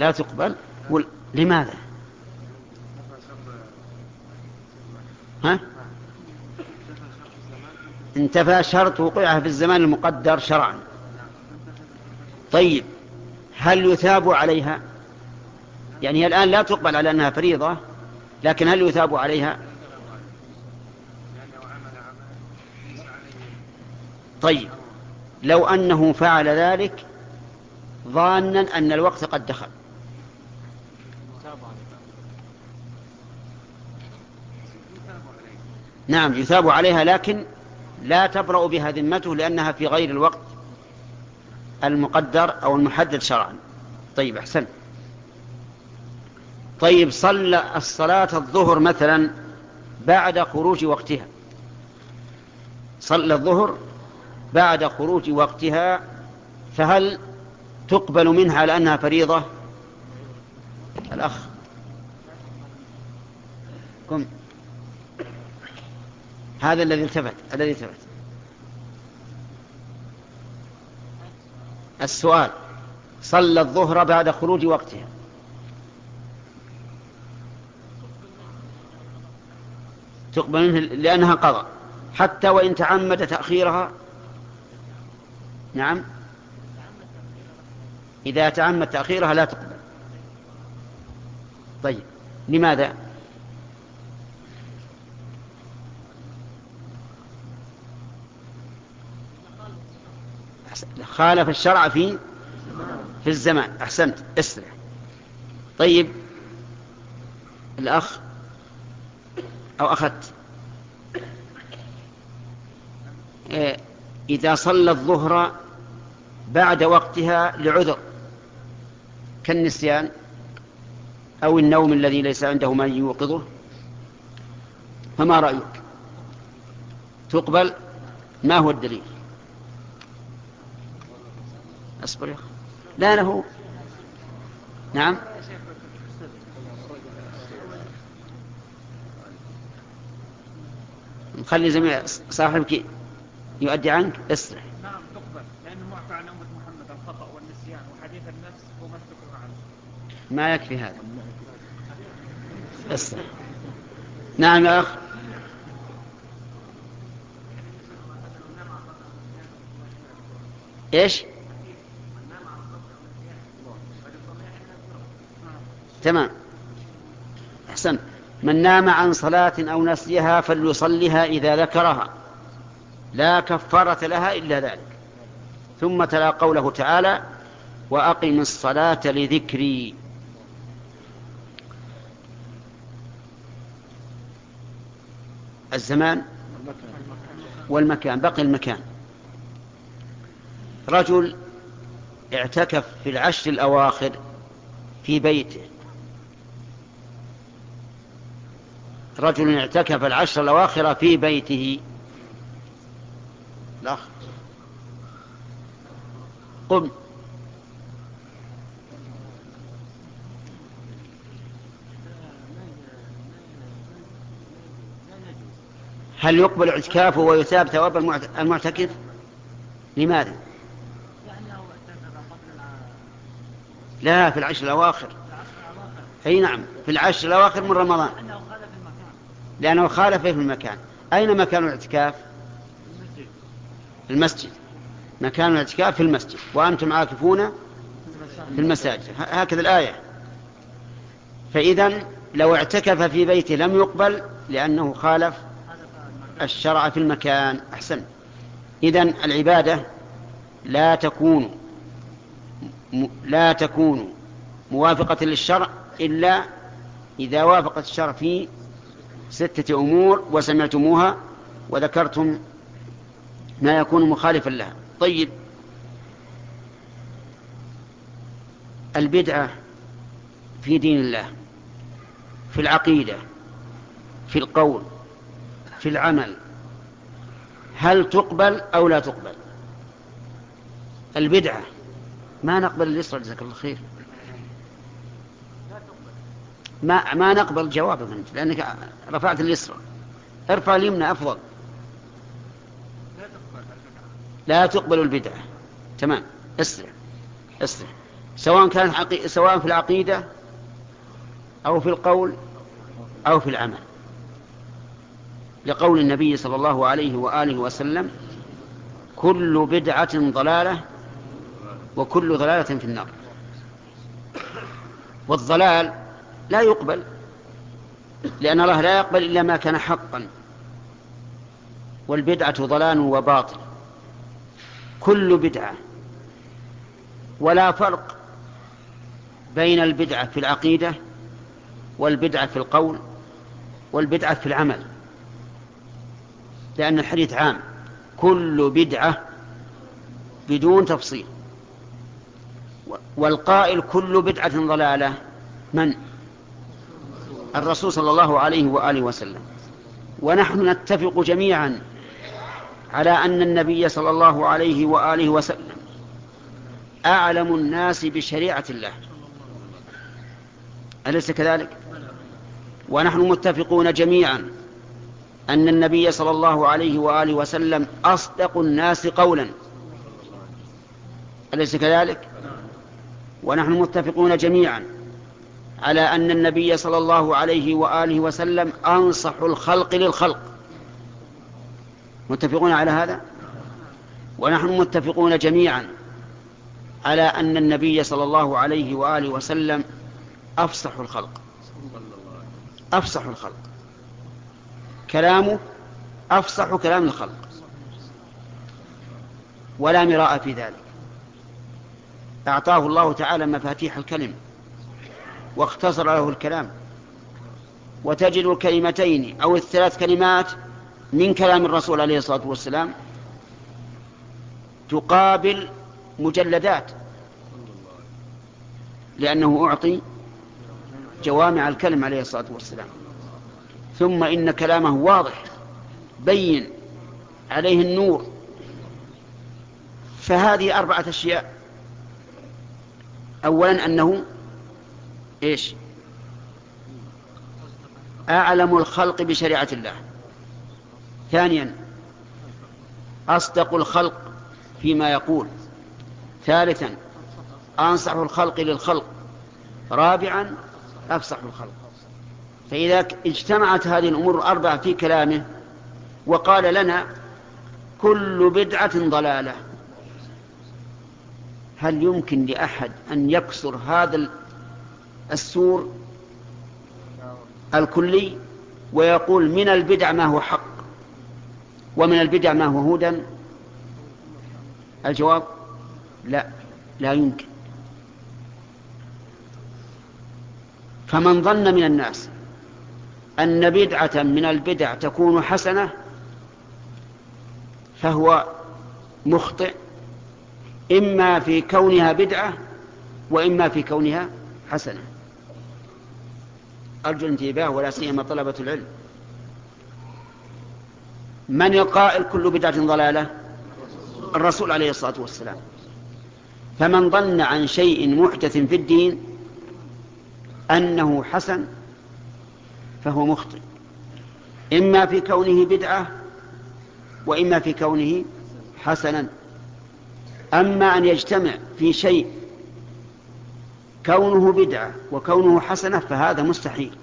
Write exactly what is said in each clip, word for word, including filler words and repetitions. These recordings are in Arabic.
لا تقبل. وال... لماذا؟ ها؟ انتفى شرط وقوعها في الزمان المقدر شرعا. طيب هل يثاب عليها؟ يعني هي الآن لا تقبل على أنها فريضة، لكن هل يثاب عليها؟ طيب لو أنه فعل ذلك ظانا أن الوقت قد دخل، نعم يثاب عليها، لكن لا تبرأ بها ذمته لأنها في غير الوقت المقدر أو المحدد شرعا. طيب أحسن. طيب صلى الصلاة الظهر مثلا بعد خروج وقتها، صلى الظهر بعد خروج وقتها، فهل تقبل منها على أنها فريضة؟ الأخ قم، هذا الذي التفت الذي التفت السؤال. صلى الظهر بعد خروج وقتها، تقبل منه لأنها قضاء حتى وإن تعمد تأخيرها؟ نعم، إذا تعمد تأخيرها لا تقبل. طيب لماذا؟ خالف الشرع في في الزمان. أحسنت، اسرع. طيب الأخ أو أخذت إذا صلى الظهر بعد وقتها لعذر كالنسيان أو النوم الذي ليس عنده ما يوقظه، فما رأيك؟ تقبل؟ ما هو الدليل؟ أصبر يا أخي، لا له. نعم، خلي زميل صاحبك يؤدي عنك. اسرع. نعم تقبل لأنه معفى عن أمة محمد الخطأ والنسيان وحديث النفس وما استكره عنه. ما يكفي هذا. اسرع. نعم يا أخ. إيش؟ تمام، أحسن. من نام عن صلاة أو نسيها فليصلها إذا ذكرها لا كفارة لها إلا ذلك. ثم تلا قوله تعالى وأقم الصلاة لذكري. الزمان والمكان، بقي المكان. رجل اعتكف في العشر الأواخر في بيته، رجل اعتكف العشر الأواخر في بيته. لا قم. هل يقبل اعتكافه ويثاب ثواب المعتكف؟ لماذا؟ لا، في العشر الأواخر. أي نعم، في العشر الأواخر من رمضان، لأنه خالف في المكان. أين مكان الاعتكاف؟ في المسجد. مكان الاعتكاف في المسجد وأنتم عاكفون في المساجد، هكذا الآية. فإذن لو اعتكف في بيته لم يقبل لأنه خالف الشرع في المكان. أحسن. إذن العبادة لا تكون لا تكون موافقة للشرع إلا إذا وافقت الشرع في ستة أمور وسمعتموها وذكرتم ما يكون مخالفا لها. طيب البدعة في دين الله، في العقيدة، في القول، في العمل، هل تقبل أو لا تقبل؟ البدعة ما نقبل اليسرى، جزاك الله خير. ما ما نقبل جوابك أنت لأنك رفعت اليسرى، ارفع اليمنى أفضل. لا تقبل البدعة. تمام، اسرع اسرع. سواء كان عقي... سواء في العقيدة أو في القول أو في العمل، لقول النبي صلى الله عليه وآله وسلم: كل بدعة ضلالة وكل ضلالة في النار. والضلال لا يقبل، لأن الله لا يقبل إلا ما كان حقا، والبدعة ضلال وباطل كل بدعة. ولا فرق بين البدعة في العقيدة والبدعة في القول والبدعة في العمل، لأن الحديث عام: كل بدعة بدون تفصيل. والقائل كل بدعة ضلالة من؟ الرسول صلى الله عليه وآله وسلم. ونحن نتفق جميعا على أن النبي صلى الله عليه وآله وسلم أعلم الناس بشريعة الله، أليس كذلك؟ ونحن متفقون جميعا أن النبي صلى الله عليه وآله وسلم أصدق الناس قولا، أليس كذلك؟ ونحن متفقون جميعا على أن النبي صلى الله عليه وآله وسلم أنصح الخلق للخلق، متفقون على هذا. ونحن متفقون جميعا على أن النبي صلى الله عليه وآله وسلم أفصح الخلق، أفصح الخلق، كلامه أفصح كلام الخلق، ولا مراء في ذلك. أعطاه الله تعالى مفاتيح الكلم واختصر له الكلام، وتجد الكلمتين أو الثلاث كلمات من كلام الرسول عليه الصلاة والسلام تقابل مجلدات، لأنه أعطي جوامع الكلم عليه الصلاة والسلام. ثم إن كلامه واضح بين عليه النور. فهذه أربعة أشياء: أولا أنه إيش؟ أعلم الخلق بشريعة الله. ثانيا أصدق الخلق فيما يقول. ثالثا أنصح الخلق للخلق. رابعا أفصح الخلق. فإذا اجتمعت هذه الأمور الأربعة في كلامه وقال لنا كل بدعة ضلالة، هل يمكن لأحد أن يكسر هذا السور الكلي ويقول من البدع ما هو حق ومن البدع ما هو هدى؟ الجواب لا، لا يمكن. فمن ظن من الناس أن بدعة من البدع تكون حسنة فهو مخطئ، إما في كونها بدعة وإما في كونها حسنة. أرجو الانتباه ولا سيما طلبة العلم. من القائل كل بدعة ضلالة؟ الرسول عليه الصلاة والسلام. فمن ظن عن شيء محدث في الدين أنه حسن فهو مخطئ، إما في كونه بدعة وإما في كونه حسنا. أما أن يجتمع في شيء كونه بدعة وكونه حسنة فهذا مستحيل.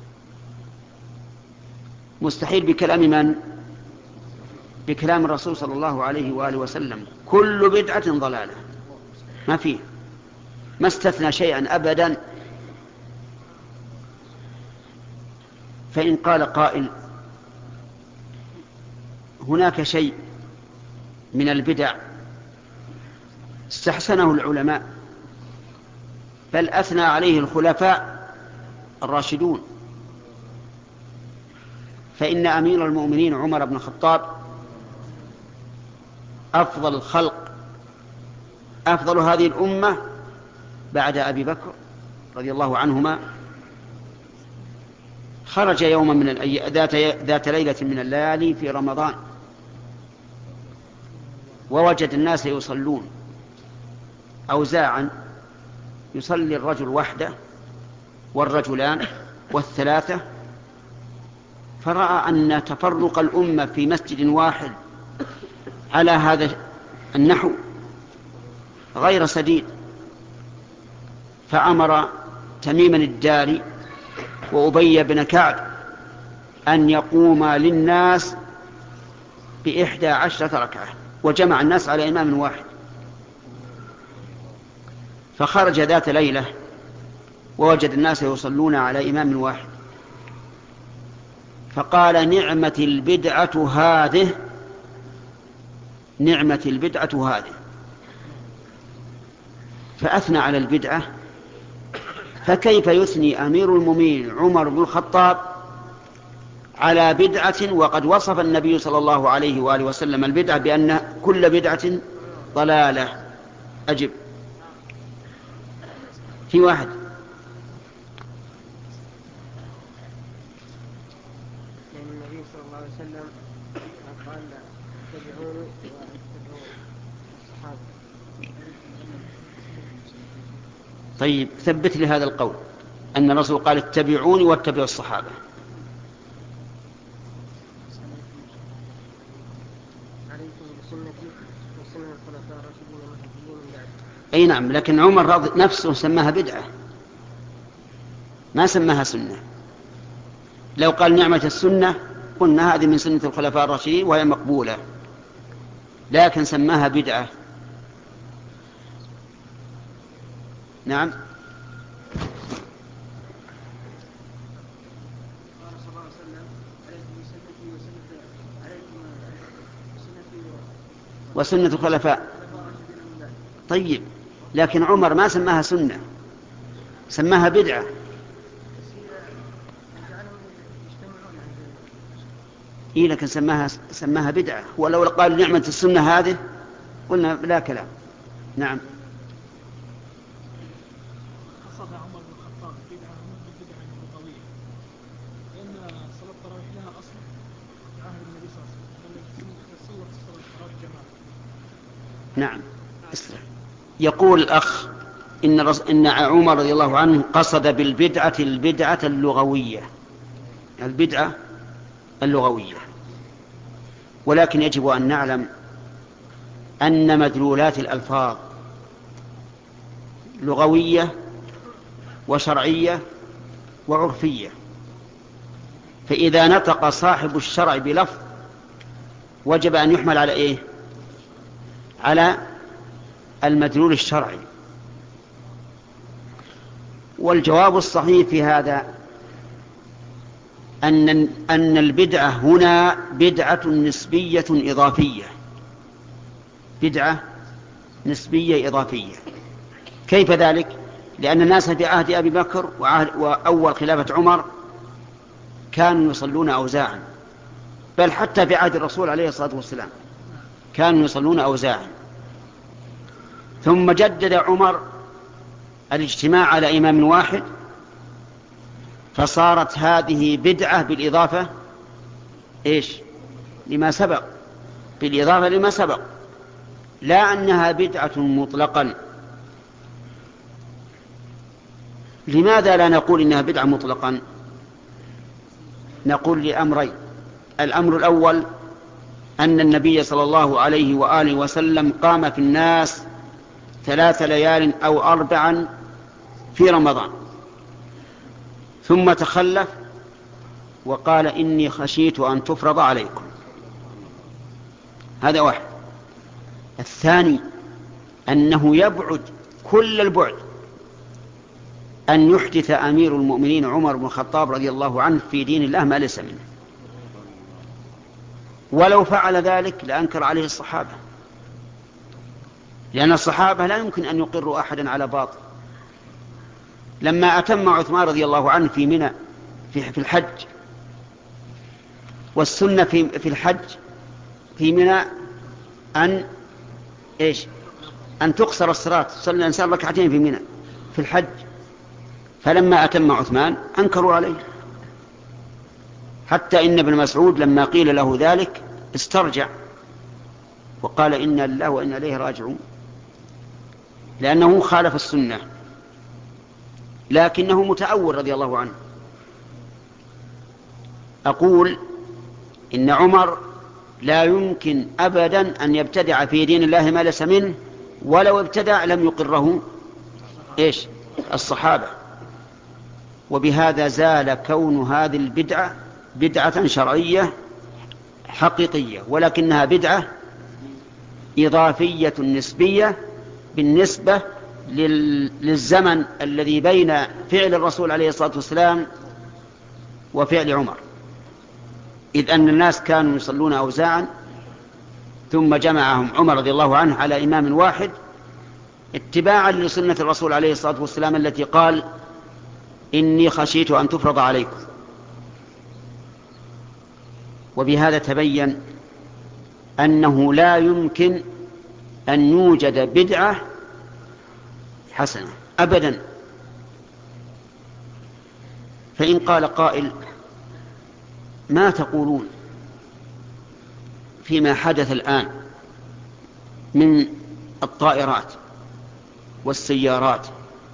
مستحيل بكلام من؟ بكلام الرسول صلى الله عليه وآله وسلم: كل بدعة ضلالة. ما فيه، ما استثنى شيئا أبدا. فإن قال قائل هناك شيء من البدع استحسنه العلماء بل أثنى عليه الخلفاء الراشدون، فإن أمير المؤمنين عمر بن الخطاب أفضل الخلق، أفضل هذه الأمة بعد أبي بكر رضي الله عنهما، خرج يوما من الأي... ذات... ذات ليلة من الليالي في رمضان ووجد الناس يصلون أوزاعا، يصلي الرجل وحده والرجلان والثلاثة، فرأى أن تفرق الأمة في مسجد واحد على هذا النحو غير سديد، فأمر تميما الداري وأبي بن كعب أن يقوما للناس بإحدى عشرة ركعة، وجمع الناس على إمام واحد. فخرج ذات ليلة ووجد الناس يصلون على إمام واحد، فقال: نعمة البدعة هذه، نعمة البدعة هذه، فأثنى على البدعة. فكيف يثني أمير المؤمنين عمر بن الخطاب على بدعة وقد وصف النبي صلى الله عليه وآله وسلم البدعة بأن كل بدعة ضلالة؟ أجب. في واحد. لأن النبي صلى الله عليه وسلم قال: اتبعوني واتبعوا الصحابة. طيب ثبت لي هذا القول، أن الرسول قال: اتبعوني واتبعوا الصحابة. عليكم بسنتي وسنة الخلفاء الراشدين المهديين من بعد. أي نعم، لكن عمر رضي نفسه سماها بدعة، ما سماها سنة. لو قال نعمة السنة قلنا هذه من سنة الخلفاء الراشدين وهي مقبولة، لكن سماها بدعة. نعم. وسنة الخلفاء. طيب، لكن عمر ما سماها سنة، سماها بدعة. إيه، لكن سماها سماها بدعة. ولو قال نعمة السنة هذه قلنا لا كلام. نعم. قصد عمر بن الخطاب بدعة من بدعة لغوية، لأن صلاة التراويح لها أصل في عهد النبي صلى الله عليه وسلم، صلت صلاة التراويح جماعة. نعم. اسرع. يقول الأخ إن, رس... إن عمر رضي الله عنه قصد بالبدعة البدعة اللغوية، البدعة اللغوية، ولكن يجب أن نعلم أن مدلولات الألفاظ لغوية وشرعية وعرفية. فإذا نطق صاحب الشرع بلفظ وجب أن يحمل على إيه؟ على المدلول الشرعي. والجواب الصحيح في هذا أن أن البدعة هنا بدعة نسبية إضافية، بدعة نسبية إضافية. كيف ذلك؟ لأن الناس في عهد أبي بكر وعهد وأول خلافة عمر كانوا يصلون أوزاعا، بل حتى في عهد الرسول عليه الصلاة والسلام كانوا يصلون أوزاعا. ثم جدد عمر الاجتماع على إمام واحد، فصارت هذه بدعة بالإضافة إيش؟ لما سبق، بالإضافة لما سبق، لا أنها بدعة مطلقا. لماذا لا نقول إنها بدعة مطلقا؟ نقول لأمرين. الأمر الأول أن النبي صلى الله عليه وآله وسلم قام في الناس ثلاث ليال أو أربعا في رمضان، ثم تخلف وقال: إني خشيت أن تفرض عليكم. هذا واحد. الثاني أنه يبعد كل البعد أن يحدث أمير المؤمنين عمر بن الخطاب رضي الله عنه في دين الله ما ليس منه، ولو فعل ذلك لأنكر عليه الصحابة، لأن الصحابة لا يمكن أن يقروا أحدا على باطل. لما أتم عثمان رضي الله عنه في منى في الحج، والسنة في في الحج في منى أن إيش؟ أن تقصر الصلاة، صلى الإنسان ركعتين في منى في الحج. فلما أتم عثمان أنكروا عليه، حتى إن ابن مسعود لما قيل له ذلك استرجع وقال: إنا لله وإنا إليه راجعون، لأنه خالف السنة، لكنه متأول رضي الله عنه. أقول إن عمر لا يمكن أبدا أن يبتدع في دين الله ما ليس منه، ولو ابتدع لم يقره إيش؟ الصحابة، وبهذا زال كون هذه البدعة بدعة شرعية حقيقية، ولكنها بدعة إضافية نسبية بالنسبة للزمن الذي بين فعل الرسول عليه الصلاة والسلام وفعل عمر، إذ أن الناس كانوا يصلون أوزاعا ثم جمعهم عمر رضي الله عنه على إمام واحد اتباعا لسنة الرسول عليه الصلاة والسلام التي قال إني خشيت أن تفرض عليكم. وبهذا تبين أنه لا يمكن أن يوجد بدعة حسنة أبدا. فإن قال قائل ما تقولون فيما حدث الآن من الطائرات والسيارات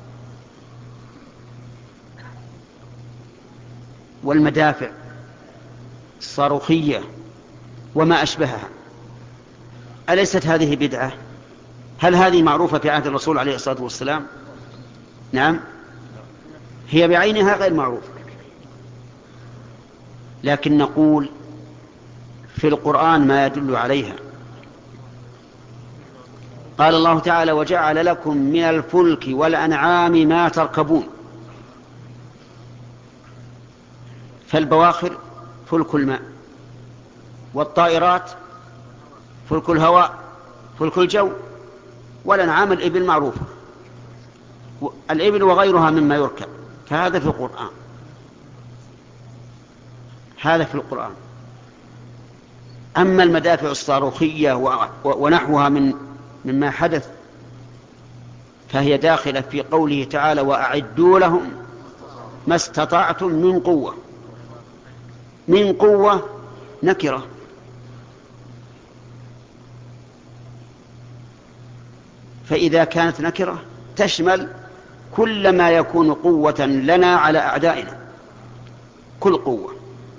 والمدافع الصاروخية وما أشبهها، أليست هذه بدعة؟ هل هذه معروفة في عهد الرسول عليه الصلاة والسلام؟ نعم، هي بعينها غير معروفة، لكن نقول في القرآن ما يدل عليها. قال الله تعالى وجعل لكم من الفلك والأنعام ما تركبون، فالبواخر فلك الماء، والطائرات فلك الهواء فلك الجو، والأنعام الإبل معروفة، الإبل وغيرها مما يركب، فهذا في القرآن، هذا في القرآن. أما المدافع الصاروخية ونحوها من مما حدث فهي داخلة في قوله تعالى وأعدوا لهم ما استطعتم من قوة. من قوة نكرة، فإذا كانت نكرة تشمل كل ما يكون قوة لنا على أعدائنا، كل قوة.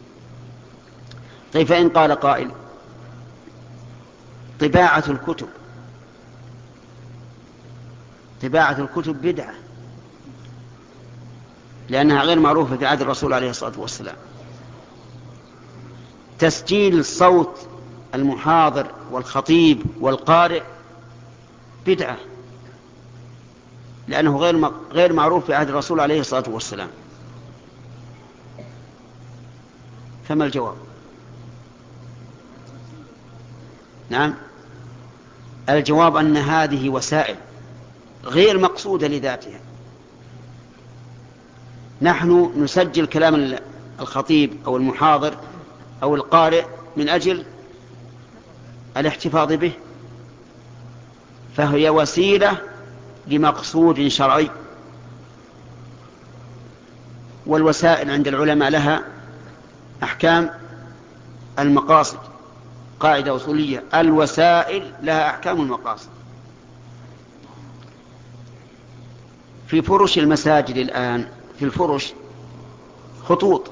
طيب فإن قال قائل طباعة الكتب طباعة الكتب بدعة لأنها غير معروفة في عهد الرسول عليه الصلاة والسلام. تسجيل صوت المحاضر والخطيب والقارئ بدعة لأنه غير غير معروف في عهد الرسول عليه الصلاة والسلام. فما الجواب؟ نعم، الجواب أن هذه وسائل غير مقصودة لذاتها. نحن نسجل كلام الخطيب أو المحاضر أو القارئ من أجل الاحتفاظ به، فهي وسيلة لمقصود شرعي. والوسائل عند العلماء لها أحكام المقاصد، قاعدة أصولية الوسائل لها أحكام المقاصد. في فرش المساجد الآن في الفرش خطوط،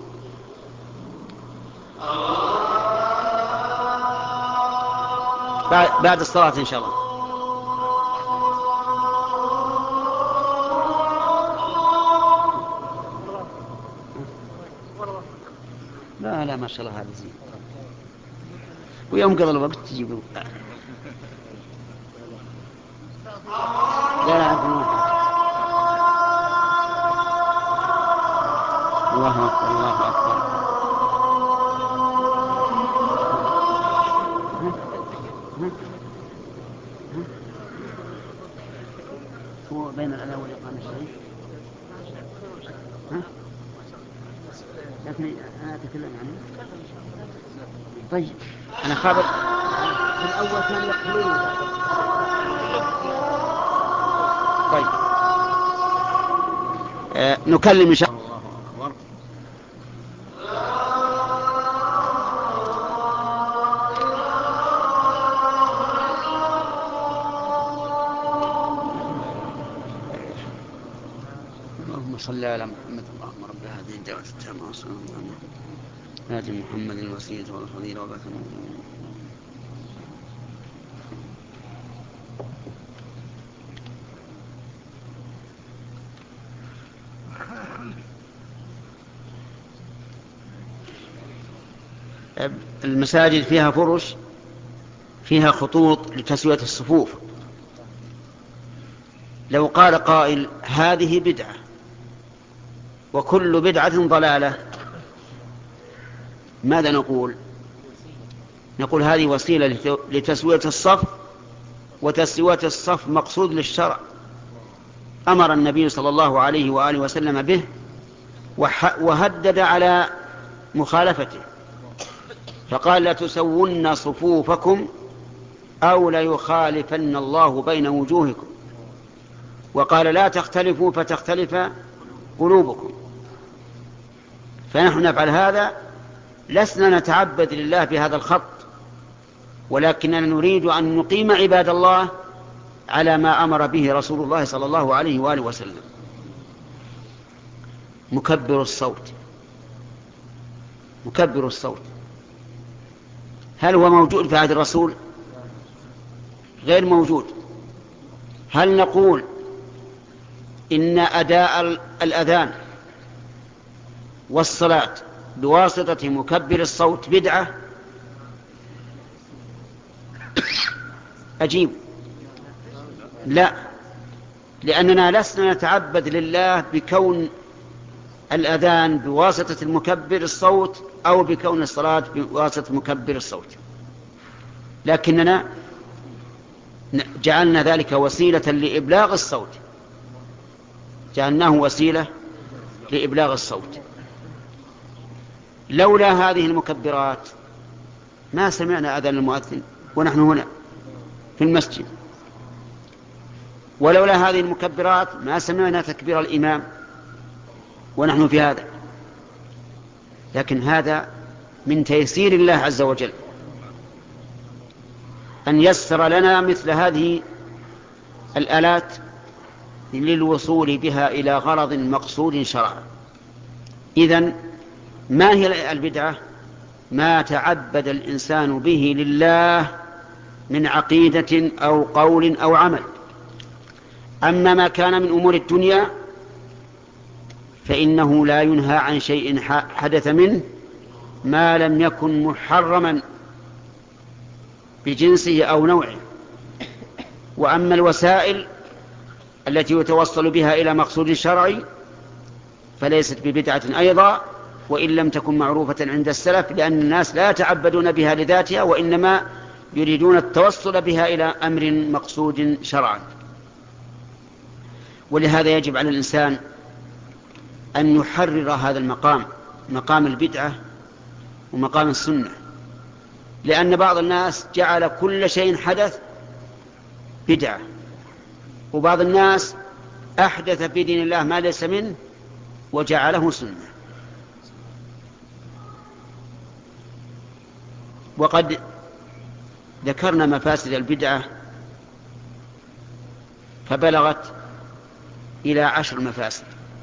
بعد الصلاة إن شاء الله. لا لا ما شاء الله هذا زين، ويوم قضى الوقت تجيبوا. لا لا الله أكبر الله أكبر. هو بين الأذان والإقامة الشيء، لكن أنا أتكلم يعني. طيب أنا خابر في الأول كان يقتلون. طيب آه نكلم إن شاء الله. الله أكبر. اللهم صل على محمد. اللهم رب هذه الدعوة التامة والصلاة والسلام هذه محمد الوسيلة والفضيلة وبعث المساجد فيها فرش فيها خطوط لتسوية الصفوف، لو قال قائل هذه بدعة وكل بدعة ضلالة، ماذا نقول؟ نقول هذه وسيلة لتسوية الصف، وتسوية الصف مقصود للشرع، أمر النبي صلى الله عليه وآله وسلم به وهدد على مخالفته، فقال لا تسون صفوفكم أو ليخالفن الله بين وجوهكم، وقال لا تختلفوا فتختلف قلوبكم. فنحن نفعل هذا، لسنا نتعبد لله بهذا الخط، ولكننا نريد أن نقيم عباد الله على ما أمر به رسول الله صلى الله عليه وآله وسلم. مكبر الصوت، مكبر الصوت هل هو موجود في عهد الرسول؟ غير موجود. هل نقول إن أداء الأذان والصلاة بواسطة مكبر الصوت بدعة؟ أجيب لا، لأننا لسنا نتعبد لله بكون الأذان بواسطة المكبر الصوت أو بكون الصلاة بواسطة مكبر الصوت، لكننا جعلنا ذلك وسيلة لإبلاغ الصوت، جعلناه وسيلة لإبلاغ الصوت. لولا هذه المكبرات ما سمعنا أذان المؤذن ونحن هنا في المسجد، ولولا هذه المكبرات ما سمعنا تكبير الإمام ونحن في هذا. لكن هذا من تيسير الله عز وجل أن يسر لنا مثل هذه الآلات للوصول بها إلى غرض مقصود شرعا. إذن ما هي البدعة؟ ما تعبد الإنسان به لله من عقيدة أو قول أو عمل. أما ما كان من أمور الدنيا فإنه لا ينهى عن شيء حدث منه ما لم يكن محرما بجنسه أو نوعه. وأما الوسائل التي يتوصل بها إلى مقصود شرعي فليست ببدعة أيضا، وإن لم تكن معروفة عند السلف، لأن الناس لا يتعبدون بها لذاتها وإنما يريدون التوصل بها إلى أمر مقصود شرعا. ولهذا يجب على الإنسان أن يحرر هذا المقام، مقام البدعة ومقام السنة، لأن بعض الناس جعل كل شيء حدث بدعة، وبعض الناس أحدث في دين الله ما ليس منه وجعله سنة. وقد ذكرنا مفاسد البدعة فبلغت إلى عشر مفاسد،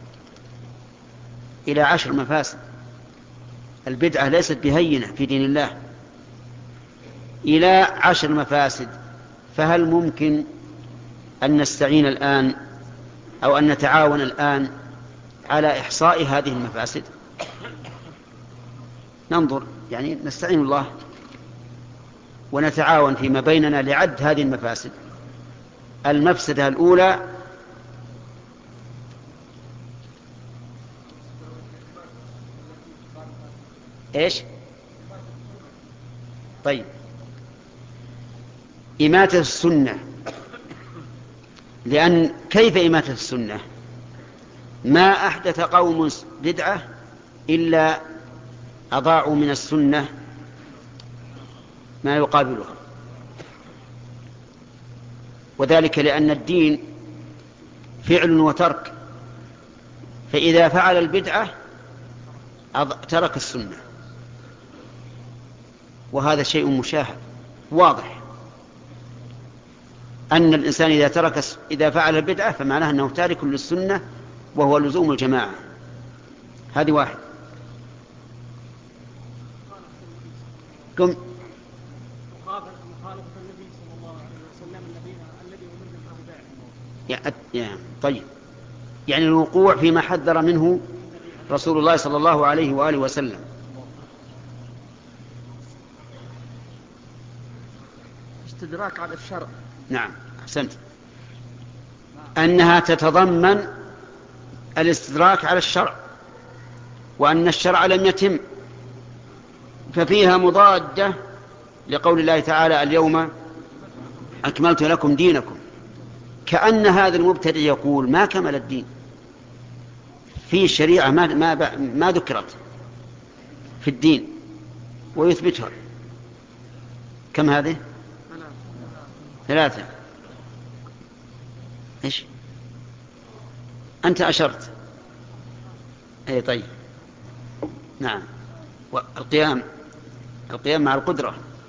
إلى عشر مفاسد. البدعة ليست بهينة في دين الله، إلى عشر مفاسد. فهل ممكن أن نستعين الآن أو أن نتعاون الآن على إحصاء هذه المفاسد؟ ننظر، يعني نستعين الله ونتعاون فيما بيننا لعد هذه المفاسد. المفسدة الأولى إيش؟ طيب، إماتة السنة. لأن كيف إماتة السنة؟ ما أحدث قوم بدعة إلا أضاعوا من السنة ما يقابلها، وذلك لأن الدين فعل وترك، فإذا فعل البدعة ترك السنة، وهذا شيء مشاهد واضح أن الإنسان إذا ترك إذا فعل البدعة فمعناه أنه تارك للسنة وهو لزوم الجماعة. هذه واحد. كم مخالفة النبي صلى الله عليه وسلم الذين الذي أمرنا به يعني طيب، يعني الوقوع فيما حذر منه رسول الله صلى الله عليه وآله وسلم. الاستدراك على الشرع. نعم أحسنت، أنها تتضمن الاستدراك على الشرع، وأن الشرع لم يتم، ففيها مضادة لقول الله تعالى اليوم أكملت لكم دينكم، كأن هذا المبتدع يقول ما كمل الدين في الشريعة، ما, ما, ما ذكرت في الدين ويثبتها. كم هذه؟ ثلاثة. إيش أنت أشرت؟ أي طيب نعم. والقيام، القيام مع القدرة.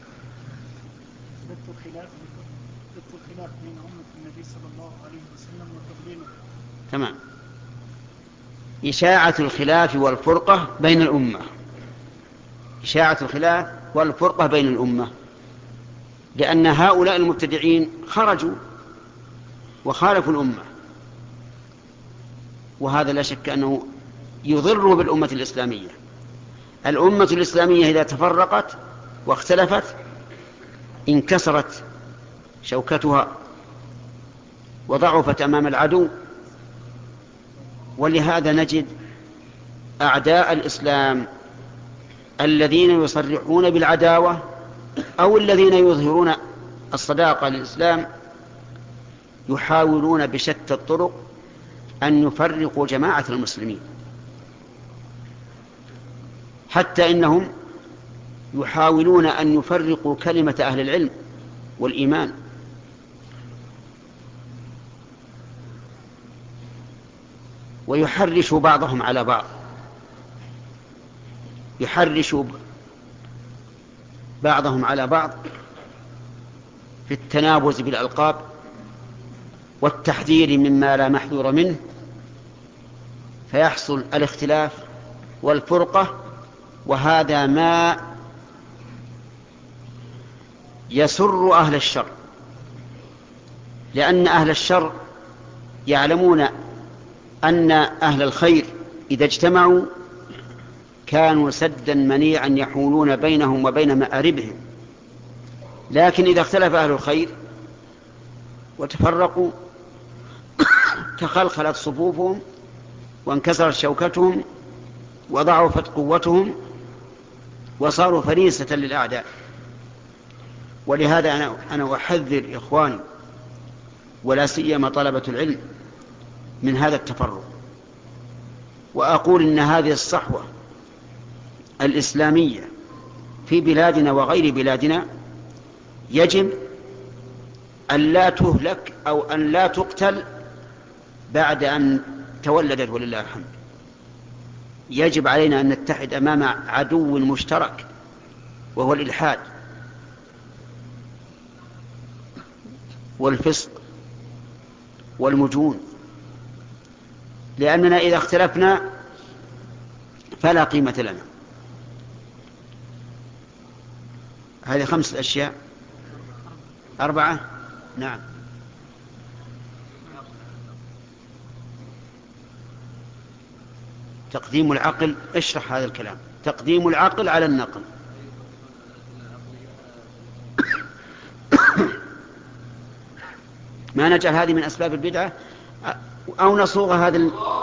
ضد الخلاف ضد الخلاف بين أمة النبي صلى الله عليه وسلم وتضليله. تمام. إشاعة الخلاف والفرقة بين الأمة، إشاعة الخلاف والفرقة بين الأمة، لأن هؤلاء المبتدعين خرجوا وخالفوا الأمة، وهذا لا شك أنه يضر بالأمة الإسلامية. الأمة الإسلامية إذا تفرقت واختلفت انكسرت شوكتها وضعفت أمام العدو. ولهذا نجد أعداء الإسلام الذين يصرحون بالعداوة أو الذين يظهرون الصداقة للإسلام يحاولون بشتى الطرق أن يفرقوا جماعة المسلمين، حتى إنهم يحاولون أن يفرقوا كلمة أهل العلم والإيمان. ويحرش بعضهم على بعض، يحرش بعضهم على بعض في التنابز بالألقاب والتحذير مما لا محذور منه، فيحصل الاختلاف والفرقة، وهذا ما يسر أهل الشر، لأن أهل الشر يعلمون أن أهل الخير إذا اجتمعوا كانوا سدا منيعا يحولون بينهم وبين مآربهم، لكن إذا اختلف أهل الخير وتفرقوا تخلخلت صفوفهم وانكسرت شوكتهم وضعفت قوتهم وصاروا فريسة للأعداء. ولهذا أنا, أنا أحذر إخواني ولا سيما طلبة العلم من هذا التفرق، وأقول إن هذه الصحوة الإسلامية في بلادنا وغير بلادنا يجب أن لا تهلك أو أن لا تقتل بعد أن تولدت ولله الحمد. يجب علينا أن نتحد أمام عدو مشترك وهو الإلحاد والفسق والمجون، لأننا إذا اختلفنا فلا قيمة لنا. هذه خمسة أشياء. أربعة. نعم. تقديم العقل، اشرح هذا الكلام. تقديم العقل على النقل. ما نجعل هذه من أسباب البدعة أو نصوغ هذا